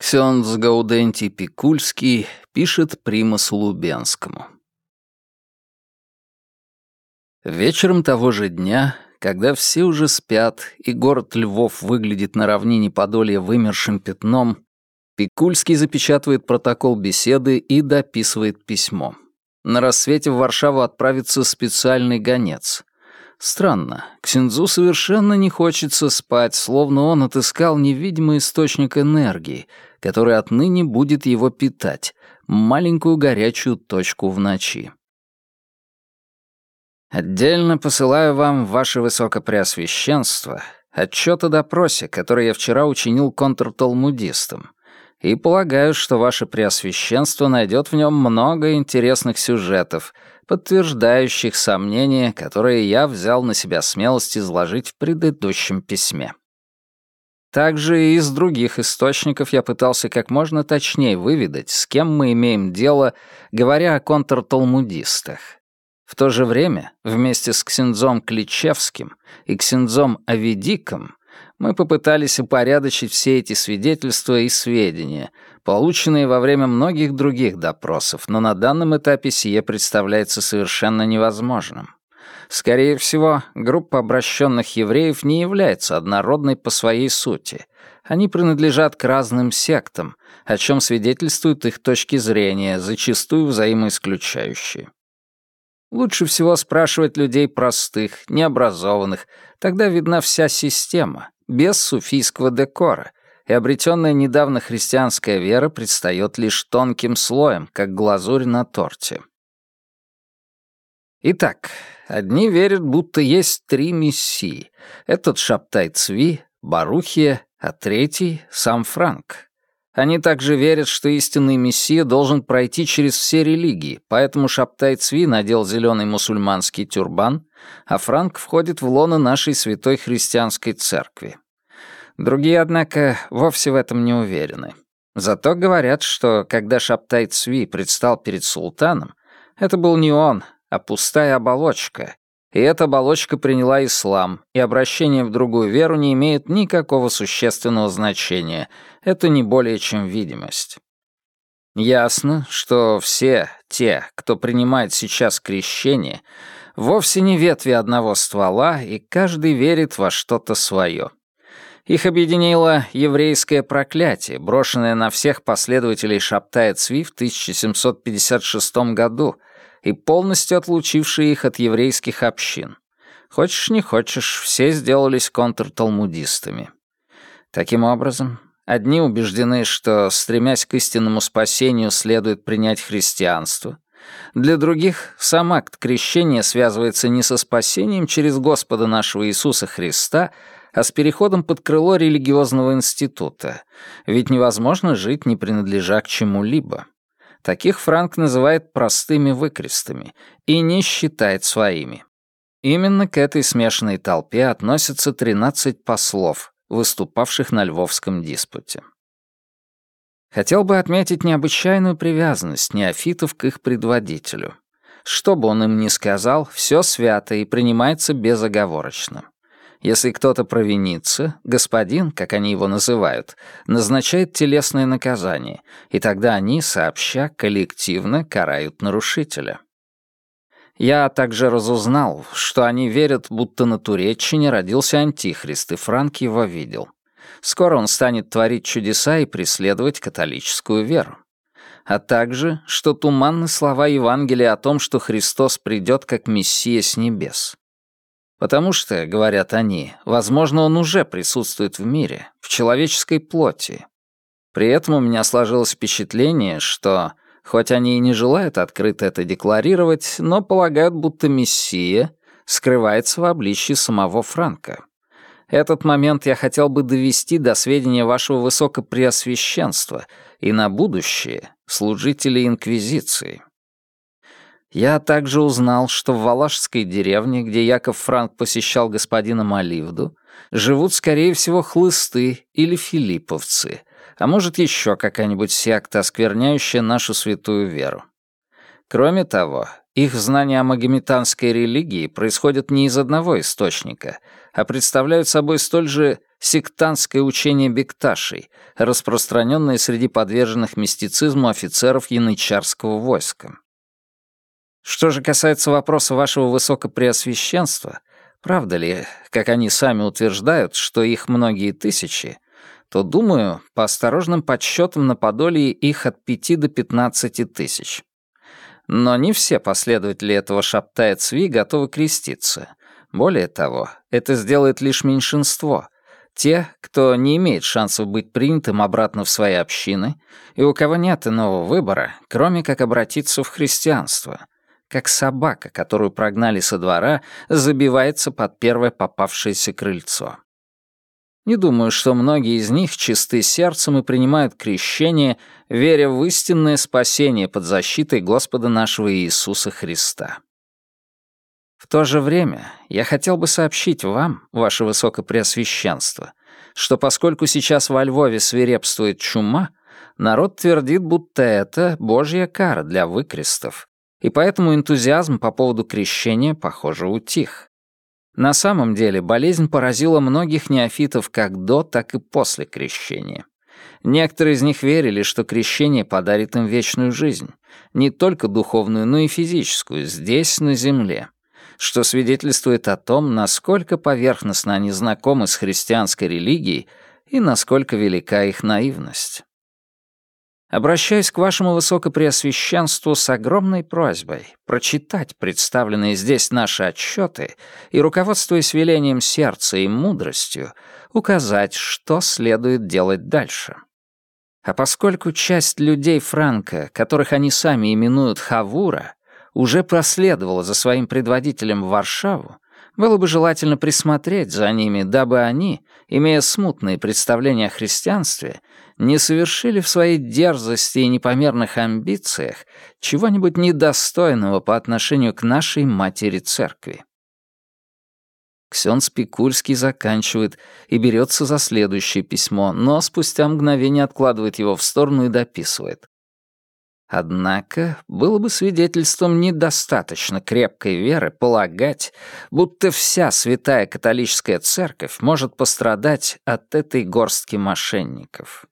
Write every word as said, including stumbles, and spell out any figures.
Ксёндз Гаудентий Пикульский пишет Примасу Лубенскому. Вечером того же дня, когда все уже спят и город Львов выглядит на равнине Подолья вымершим пятном, Пикульский запечатывает протокол беседы и дописывает письмо. На рассвете в Варшаву отправится специальный гонец. Странно, ксензу совершенно не хочется спать, словно он отыскал невидимый источник энергии, который отныне будет его питать, маленькую горячую точку в ночи. «Отдельно посылаю вам, ваше высокопреосвященство, отчет о допросе, который я вчера учинил контрталмудистам, и полагаю, что ваше преосвященство найдет в нем много интересных сюжетов, подтверждающих сомнения, которые я взял на себя смелость изложить в предыдущем письме. Также и из других источников я пытался как можно точнее выведать, с кем мы имеем дело, говоря о контрталмудистах. В то же время, вместе с ксензом Кличевским и ксензом Аведиком, мы попытались упорядочить все эти свидетельства и сведения, полученные во время многих других допросов, но на данном этапе сие представляется совершенно невозможным. Скорее всего, группа обращенных евреев не является однородной по своей сути. Они принадлежат к разным сектам, о чем свидетельствуют их точки зрения, зачастую взаимоисключающие. Лучше всего спрашивать людей простых, необразованных, тогда видна вся система, без суфийского декора, и обретенная недавно христианская вера предстает лишь тонким слоем, как глазурь на торте. Итак, одни верят, будто есть три мессии. Этот Шабтай Цви, Барухия, а третий — сам Франк. Они также верят, что истинный мессия должен пройти через все религии, поэтому Шабтай Цви надел зеленый мусульманский тюрбан, а Франк входит в лоно нашей святой христианской церкви. Другие, однако, вовсе в этом не уверены. Зато говорят, что когда Шабтай Цви предстал перед султаном, это был не он, а пустая оболочка, и эта оболочка приняла ислам, и обращение в другую веру не имеет никакого существенного значения, это не более чем видимость. Ясно, что все те, кто принимает сейчас крещение, вовсе не ветви одного ствола, и каждый верит во что-то свое. Их объединило еврейское проклятие, брошенное на всех последователей Шабтая Цви в тысяча семьсот пятьдесят шестом году, и полностью отлучившие их от еврейских общин. Хочешь не хочешь, все сделались контрталмудистами. Таким образом, одни убеждены, что, стремясь к истинному спасению, следует принять христианство. Для других сам акт крещения связывается не со спасением через Господа нашего Иисуса Христа, а с переходом под крыло религиозного института, ведь невозможно жить, не принадлежа к чему-либо. Таких Франк называет простыми выкрестами и не считает своими. Именно к этой смешанной толпе относятся тринадцать послов, выступавших на Львовском диспуте. Хотел бы отметить необычайную привязанность неофитов к их предводителю. Что бы он им ни сказал, все свято и принимается безоговорочно. Если кто-то провинится, господин, как они его называют, назначает телесное наказание, и тогда они, сообща, коллективно карают нарушителя. Я также разузнал, что они верят, будто на Туреччине родился Антихрист, и Франк его видел. Скоро он станет творить чудеса и преследовать католическую веру. А также, что туманны слова Евангелия о том, что Христос придет как Мессия с небес. Потому что, говорят они, возможно, он уже присутствует в мире, в человеческой плоти. При этом у меня сложилось впечатление, что, хоть они и не желают открыто это декларировать, но полагают, будто Мессия скрывается в обличье самого Франка. Этот момент я хотел бы довести до сведения вашего высокопреосвященства и на будущее служителей Инквизиции. Я также узнал, что в валашской деревне, где Яков Франк посещал господина Маливду, живут, скорее всего, хлысты или филипповцы, а может, еще какая-нибудь секта, оскверняющая нашу святую веру. Кроме того, их знания о магометанской религии происходят не из одного источника, а представляют собой столь же сектантское учение бекташей, распространенное среди подверженных мистицизму офицеров янычарского войска. Что же касается вопроса вашего высокопреосвященства, правда ли, как они сами утверждают, что их многие тысячи, то, думаю, по осторожным подсчетам на Подолье их от пяти до пятнадцати тысяч. Но не все последователи этого шабтая Цви готовы креститься. Более того, это сделает лишь меньшинство. Те, кто не имеет шансов быть принятым обратно в свои общины, и у кого нет иного выбора, кроме как обратиться в христианство, как собака, которую прогнали со двора, забивается под первое попавшееся крыльцо. Не думаю, что многие из них чисты сердцем и принимают крещение, веря в истинное спасение под защитой Господа нашего Иисуса Христа. В то же время я хотел бы сообщить вам, ваше высокопреосвященство, что поскольку сейчас во Львове свирепствует чума, народ твердит, будто это Божья кара для выкрестов, и поэтому энтузиазм по поводу крещения, похоже, утих. На самом деле болезнь поразила многих неофитов как до, так и после крещения. Некоторые из них верили, что крещение подарит им вечную жизнь, не только духовную, но и физическую, здесь, на земле, что свидетельствует о том, насколько поверхностно они знакомы с христианской религией и насколько велика их наивность. Обращаюсь к вашему высокопреосвященству с огромной просьбой прочитать представленные здесь наши отчеты и, руководствуясь велением сердца и мудростью, указать, что следует делать дальше. А поскольку часть людей Франка, которых они сами именуют Хавура, уже проследовала за своим предводителем в Варшаву, было бы желательно присмотреть за ними, дабы они, имея смутные представления о христианстве, не совершили в своей дерзости и непомерных амбициях чего-нибудь недостойного по отношению к нашей матери-церкви. Ксенц Пикульский заканчивает и берется за следующее письмо, но спустя мгновение откладывает его в сторону и дописывает. Однако было бы свидетельством недостаточно крепкой веры полагать, будто вся святая католическая церковь может пострадать от этой горстки мошенников.